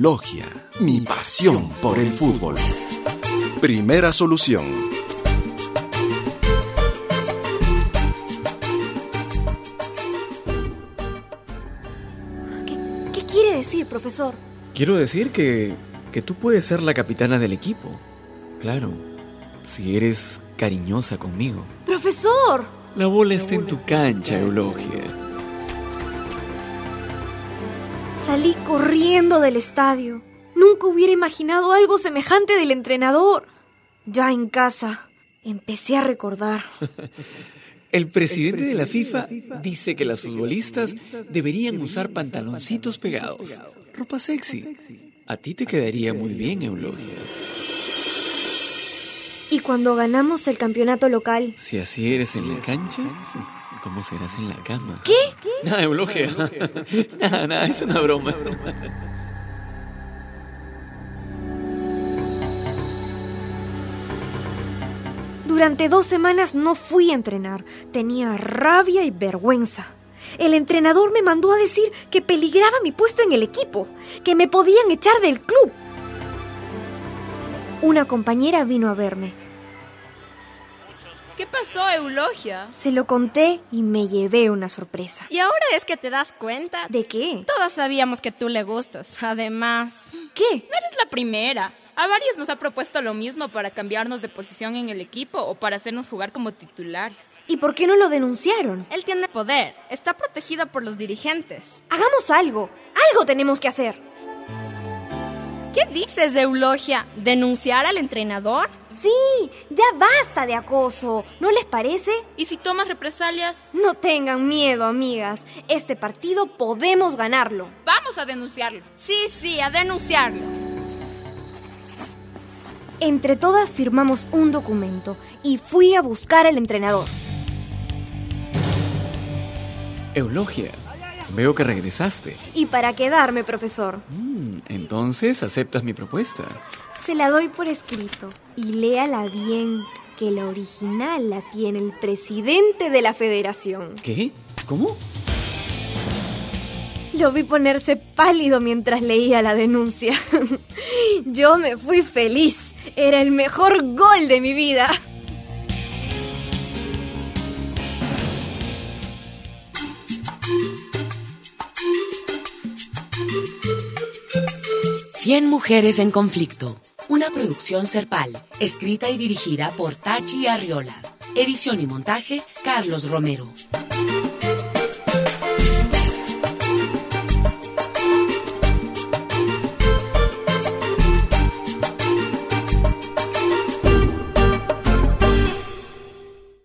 Eulogia, mi pasión por el fútbol. Primera solución. ¿Qué quiere decir, profesor? Quiero decir que tú puedes ser la capitana del equipo. Claro, si eres cariñosa conmigo. ¡Profesor! La bola está en tu cancha, Eulogia. Salí corriendo del estadio. Nunca hubiera imaginado algo semejante del entrenador. Ya en casa, empecé a recordar. El presidente de la FIFA dice que las futbolistas deberían usar pantaloncitos pegados. Ropa sexy. A ti te quedaría muy bien, Eulogia. ¿Y cuando ganamos el campeonato local? Si así eres en la cancha, ¿cómo serás en la cama? ¿Qué? Nada, Eulogia. Nada, es una broma. Durante 2 semanas no fui a entrenar. Tenía rabia y vergüenza. El entrenador me mandó a decir que peligraba mi puesto en el equipo, que me podían echar del club. Una compañera vino a verme. ¿Qué pasó, Eulogia? Se lo conté y me llevé una sorpresa. ¿Y ahora es que te das cuenta? ¿De qué? Todas sabíamos que tú le gustas. Además, ¿qué? no eres la primera. A varios nos ha propuesto lo mismo para cambiarnos de posición en el equipo o para hacernos jugar como titulares. ¿Y por qué no lo denunciaron? Él tiene poder. Está protegido por los dirigentes. Hagamos algo. Algo tenemos que hacer. ¿Qué dices, Eulogia? ¿Denunciar al entrenador? Sí, ya basta de acoso. ¿No les parece? ¿Y si tomas represalias? No tengan miedo, amigas. Este partido podemos ganarlo. Vamos a denunciarlo. Sí, a denunciarlo. Entre todas firmamos un documento y fui a buscar al entrenador. Eulogia, veo que regresaste. Y para quedarme, profesor. Entonces, ¿aceptas mi propuesta? Se la doy por escrito y léala bien, que la original la tiene el presidente de la federación. ¿Qué? ¿Cómo? Lo vi ponerse pálido mientras leía la denuncia. Yo me fui feliz. Era el mejor gol de mi vida. Cien mujeres en conflicto. Una producción Serpal, escrita y dirigida por Tachi Arriola. Edición y montaje, Carlos Romero.